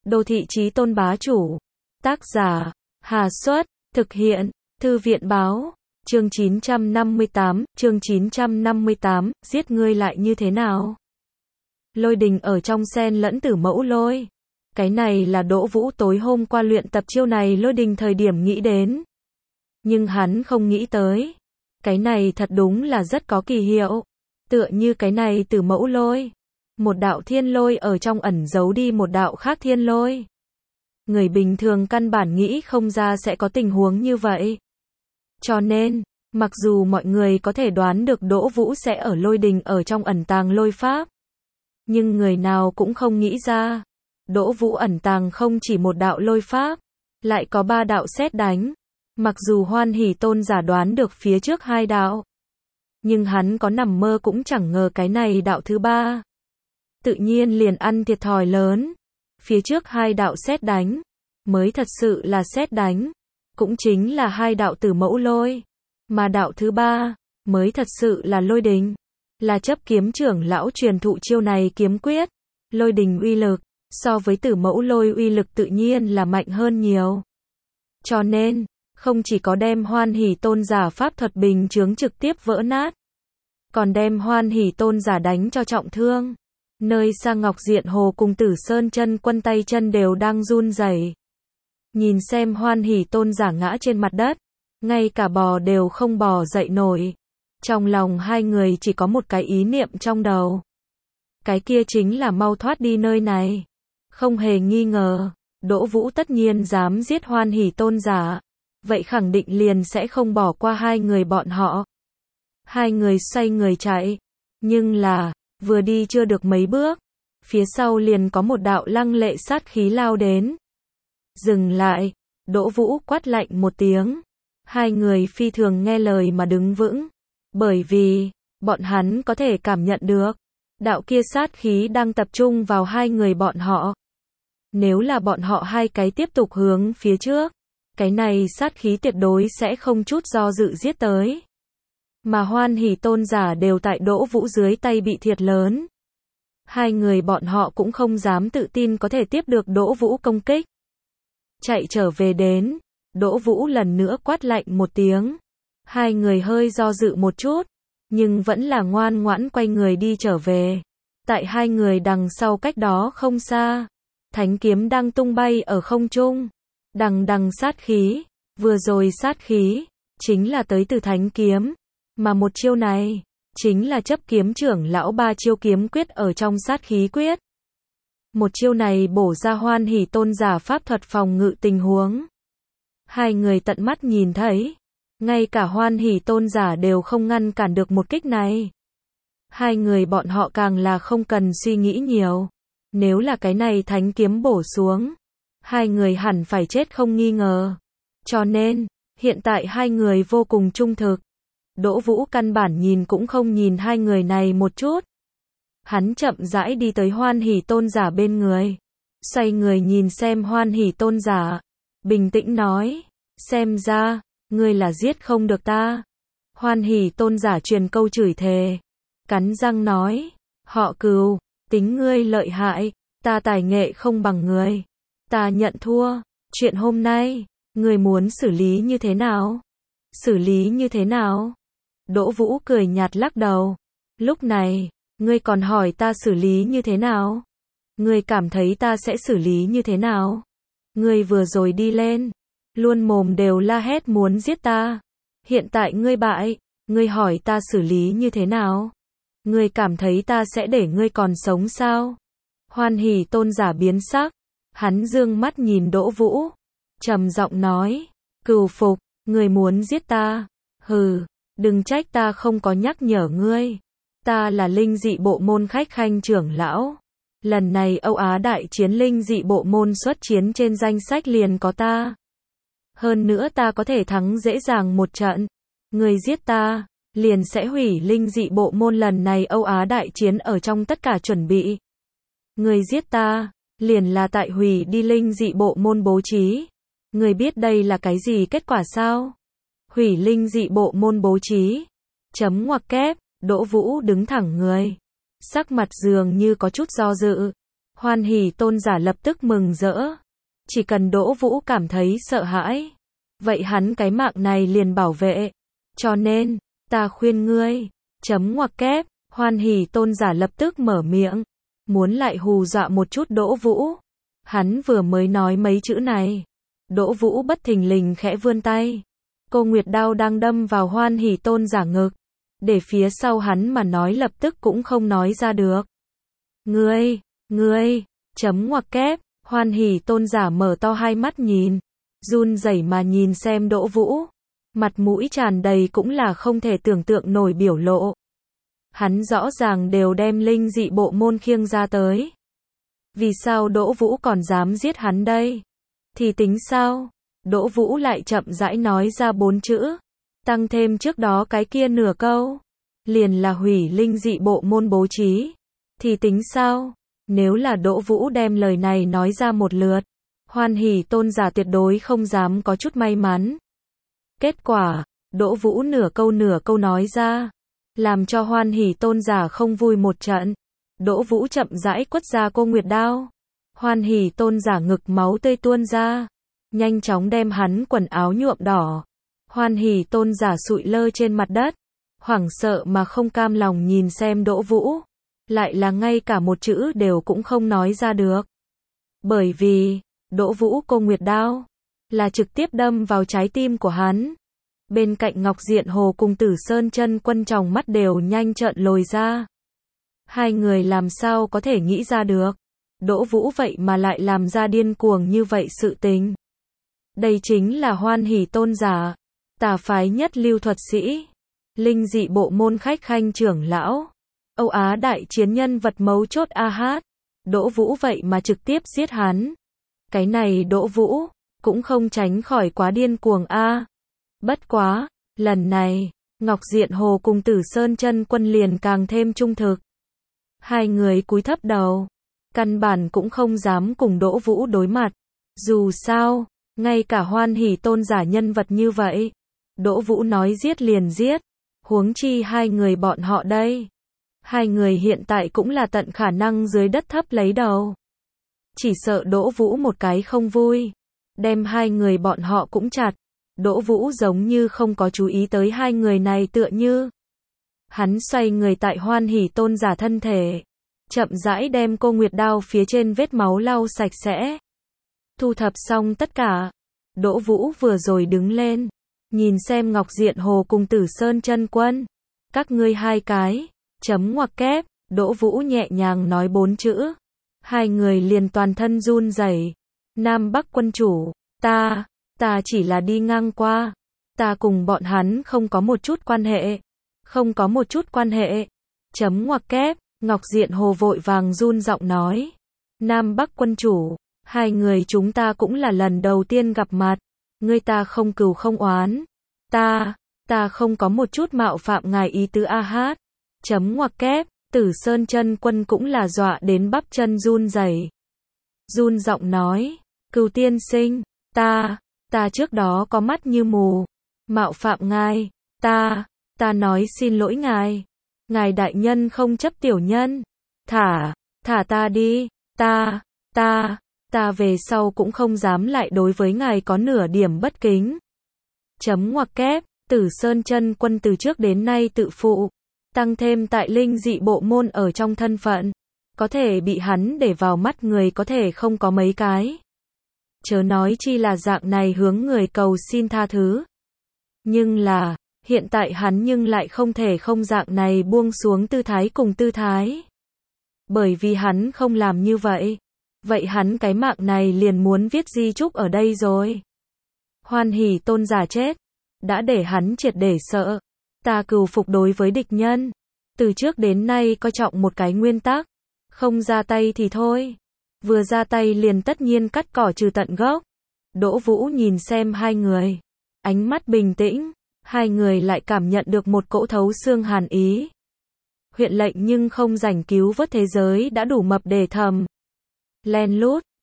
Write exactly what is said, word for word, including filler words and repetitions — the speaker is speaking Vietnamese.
Đô thị chí tôn bá chủ. Tác giả, Hà Xuất, thực hiện, Thư viện báo, chương chín trăm năm mươi tám, chương chín trăm năm mươi tám, giết ngươi lại như thế nào? Lôi đình ở trong xen lẫn tử mẫu lôi. Cái này là Đỗ Vũ tối hôm qua luyện tập chiêu này lôi đình thời điểm nghĩ đến. Nhưng hắn không nghĩ tới. Cái này thật đúng là rất có kỳ hiệu. Tựa như cái này tử mẫu lôi. Một đạo thiên lôi ở trong ẩn giấu đi một đạo khác thiên lôi. Người bình thường căn bản nghĩ không ra sẽ có tình huống như vậy. Cho nên, mặc dù mọi người có thể đoán được Đỗ Vũ sẽ ở lôi đình ở trong ẩn tàng lôi pháp. Nhưng người nào cũng không nghĩ ra. Đỗ Vũ ẩn tàng không chỉ một đạo lôi pháp, lại có ba đạo sét đánh. Mặc dù Hoan Hỷ Tôn giả đoán được phía trước hai đạo, nhưng hắn có nằm mơ cũng chẳng ngờ cái này đạo thứ ba. Tự nhiên liền ăn thiệt thòi lớn. Phía trước hai đạo sét đánh, mới thật sự là sét đánh, cũng chính là hai đạo tử mẫu lôi. Mà đạo thứ ba, mới thật sự là lôi đình, là chấp kiếm trưởng lão truyền thụ chiêu này kiếm quyết. Lôi đình uy lực, so với tử mẫu lôi uy lực tự nhiên là mạnh hơn nhiều. Cho nên, không chỉ có đem Hoan Hỷ Tôn giả pháp thuật bình chướng trực tiếp vỡ nát, còn đem Hoan Hỷ Tôn giả đánh cho trọng thương. Nơi xa Ngọc Diện Hồ cùng Tử Sơn chân quân tay chân đều đang run rẩy. Nhìn xem Hoan Hỷ Tôn giả ngã trên mặt đất, ngay cả bò đều không bò dậy nổi. Trong lòng hai người chỉ có một cái ý niệm trong đầu. Cái kia chính là mau thoát đi nơi này. Không hề nghi ngờ, Đỗ Vũ tất nhiên dám giết Hoan Hỷ Tôn giả, vậy khẳng định liền sẽ không bỏ qua hai người bọn họ. Hai người xoay người chạy, nhưng là, vừa đi chưa được mấy bước, phía sau liền có một đạo lăng lệ sát khí lao đến. Dừng lại, Đỗ Vũ quát lạnh một tiếng. Hai người phi thường nghe lời mà đứng vững, bởi vì, bọn hắn có thể cảm nhận được, đạo kia sát khí đang tập trung vào hai người bọn họ. Nếu là bọn họ hai cái tiếp tục hướng phía trước, cái này sát khí tuyệt đối sẽ không chút do dự giết tới. Mà Hoan Hỷ Tôn giả đều tại Đỗ Vũ dưới tay bị thiệt lớn. Hai người bọn họ cũng không dám tự tin có thể tiếp được Đỗ Vũ công kích. Chạy trở về đến, Đỗ Vũ lần nữa quát lạnh một tiếng. Hai người hơi do dự một chút, nhưng vẫn là ngoan ngoãn quay người đi trở về. Tại hai người đằng sau cách đó không xa, thánh kiếm đang tung bay ở không trung. Đằng đằng sát khí, vừa rồi sát khí, chính là tới từ thánh kiếm. Mà một chiêu này, chính là chấp kiếm trưởng lão ba chiêu kiếm quyết ở trong sát khí quyết. Một chiêu này bổ ra Hoan Hỷ Tôn giả pháp thuật phòng ngự tình huống. Hai người tận mắt nhìn thấy, ngay cả Hoan Hỷ Tôn giả đều không ngăn cản được một kích này. Hai người bọn họ càng là không cần suy nghĩ nhiều. Nếu là cái này thánh kiếm bổ xuống, hai người hẳn phải chết không nghi ngờ. Cho nên, hiện tại hai người vô cùng trung thực. Đỗ Vũ căn bản nhìn cũng không nhìn hai người này một chút. Hắn chậm rãi đi tới Hoan Hỷ Tôn giả bên người. Xoay người nhìn xem Hoan Hỷ Tôn giả. Bình tĩnh nói, xem ra, ngươi là giết không được ta. Hoan Hỷ Tôn giả truyền câu chửi thề. Cắn răng nói, họ Cừu, tính ngươi lợi hại, ta tài nghệ không bằng ngươi. Ta nhận thua, chuyện hôm nay, ngươi muốn xử lý như thế nào? Xử lý như thế nào? Đỗ Vũ cười nhạt lắc đầu. Lúc này, ngươi còn hỏi ta xử lý như thế nào? Ngươi cảm thấy ta sẽ xử lý như thế nào? Ngươi vừa rồi đi lên, luôn mồm đều la hét muốn giết ta. Hiện tại ngươi bại, ngươi hỏi ta xử lý như thế nào? Ngươi cảm thấy ta sẽ để ngươi còn sống sao? Hoan Hỷ Tôn giả biến sắc, hắn dương mắt nhìn Đỗ Vũ, trầm giọng nói, Cừu phục, ngươi muốn giết ta? Hừ, đừng trách ta không có nhắc nhở ngươi. Ta là linh dị bộ môn khách khanh trưởng lão. Lần này Âu Á đại chiến linh dị bộ môn xuất chiến trên danh sách liền có ta. Hơn nữa ta có thể thắng dễ dàng một trận. Ngươi giết ta, liền sẽ hủy linh dị bộ môn lần này Âu Á đại chiến ở trong tất cả chuẩn bị. Ngươi giết ta, liền là tại hủy đi linh dị bộ môn bố trí. Ngươi biết đây là cái gì kết quả sao? Hủy linh dị bộ môn bố trí. Chấm ngoặc kép, Đỗ Vũ đứng thẳng người. Sắc mặt dường như có chút do dự. Hoan Hỷ Tôn giả lập tức mừng rỡ. Chỉ cần Đỗ Vũ cảm thấy sợ hãi, vậy hắn cái mạng này liền bảo vệ. Cho nên, ta khuyên ngươi, chấm ngoặc kép, Hoan Hỷ Tôn giả lập tức mở miệng, muốn lại hù dọa một chút Đỗ Vũ. Hắn vừa mới nói mấy chữ này, Đỗ Vũ bất thình lình khẽ vươn tay. Cô Nguyệt đao đang đâm vào Hoan Hỷ Tôn giả ngực, để phía sau hắn mà nói lập tức cũng không nói ra được. Ngươi, ngươi, chấm ngoặc kép, Hoan Hỷ Tôn giả mở to hai mắt nhìn, run rẩy mà nhìn xem Đỗ Vũ, mặt mũi tràn đầy cũng là không thể tưởng tượng nổi biểu lộ. Hắn rõ ràng đều đem linh dị bộ môn khiêng ra tới. Vì sao Đỗ Vũ còn dám giết hắn đây? Thì tính sao? Đỗ Vũ lại chậm rãi nói ra bốn chữ, tăng thêm trước đó cái kia nửa câu, liền là hủy linh dị bộ môn bố trí. Thì tính sao? Nếu là Đỗ Vũ đem lời này nói ra một lượt, Hoan Hỷ Tôn giả tuyệt đối không dám có chút may mắn. Kết quả, Đỗ Vũ nửa câu nửa câu nói ra, làm cho Hoan Hỷ Tôn giả không vui một trận. Đỗ Vũ chậm rãi quất ra cô Nguyệt đao. Hoan Hỷ Tôn giả ngực máu tươi tuôn ra, nhanh chóng đem hắn quần áo nhuộm đỏ. Hoan Hỷ Tôn giả sụi lơ trên mặt đất, hoảng sợ mà không cam lòng nhìn xem Đỗ Vũ, lại là ngay cả một chữ đều cũng không nói ra được. Bởi vì, Đỗ Vũ cô Nguyệt đao là trực tiếp đâm vào trái tim của hắn. Bên cạnh Ngọc Diện Hồ cùng Tử Sơn Chân Quân tròng mắt đều nhanh trợn lồi ra. Hai người làm sao có thể nghĩ ra được, Đỗ Vũ vậy mà lại làm ra điên cuồng như vậy sự tình. Đây chính là Hoan Hỷ Tôn giả, tà phái nhất lưu thuật sĩ, linh dị bộ môn khách khanh trưởng lão, Âu Á đại chiến nhân vật mấu chốt a hát. Đỗ Vũ vậy mà trực tiếp giết hắn. Cái này Đỗ Vũ cũng không tránh khỏi quá điên cuồng a. Bất quá, lần này, Ngọc Diện Hồ cùng Tử Sơn Chân Quân liền càng thêm trung thực. Hai người cúi thấp đầu, căn bản cũng không dám cùng Đỗ Vũ đối mặt. Dù sao, ngay cả Hoan Hỷ Tôn giả nhân vật như vậy, Đỗ Vũ nói giết liền giết, huống chi hai người bọn họ đây. Hai người hiện tại cũng là tận khả năng dưới đất thấp lấy đầu. Chỉ sợ Đỗ Vũ một cái không vui, đem hai người bọn họ cũng chặt. Đỗ Vũ giống như không có chú ý tới hai người này tựa như. Hắn xoay người tại Hoan Hỷ Tôn giả thân thể, chậm rãi đem cô Nguyệt đao phía trên vết máu lau sạch sẽ. Thu thập xong tất cả, Đỗ Vũ vừa rồi đứng lên, nhìn xem Ngọc Diện Hồ cùng Tử Sơn Chân Quân. Các ngươi hai cái, chấm ngoặc kép, Đỗ Vũ nhẹ nhàng nói bốn chữ. Hai người liền toàn thân run rẩy. Nam Bắc quân chủ, ta, ta chỉ là đi ngang qua. Ta cùng bọn hắn không có một chút quan hệ. Không có một chút quan hệ. Chấm ngoặc kép, Ngọc Diện Hồ vội vàng run giọng nói. Nam Bắc quân chủ, hai người chúng ta cũng là lần đầu tiên gặp mặt. Ngươi ta không cừu không oán. Ta, ta không có một chút mạo phạm ngài ý tứ a hát. Chấm ngoặc kép, Tử Sơn Chân Quân cũng là dọa đến bắp chân run rẩy. Run giọng nói, Cừu tiên sinh, ta, ta trước đó có mắt như mù, mạo phạm ngài, ta, ta nói xin lỗi ngài. Ngài đại nhân không chấp tiểu nhân. Thả, thả ta đi, ta, ta, ta về sau cũng không dám lại đối với ngài có nửa điểm bất kính. Chấm ngoặc kép, Tử Sơn Chân Quân từ trước đến nay tự phụ, tăng thêm tại linh dị bộ môn ở trong thân phận, có thể bị hắn để vào mắt người có thể không có mấy cái. Chớ nói chi là dạng này hướng người cầu xin tha thứ. Nhưng là, hiện tại hắn nhưng lại không thể không dạng này buông xuống tư thái cùng tư thái. Bởi vì hắn không làm như vậy, vậy hắn cái mạng này liền muốn viết di chúc ở đây rồi. Hoan Hỷ Tôn giả chết, đã để hắn triệt để sợ. Ta cừu phục đối với địch nhân, từ trước đến nay coi trọng một cái nguyên tắc, không ra tay thì thôi, vừa ra tay liền tất nhiên cắt cỏ trừ tận gốc. Đỗ Vũ nhìn xem hai người, ánh mắt bình tĩnh, hai người lại cảm nhận được một cỗ thấu xương hàn ý. Huyện lệnh nhưng không rảnh cứu vớt thế giới đã đủ mập để thầm. Len lút,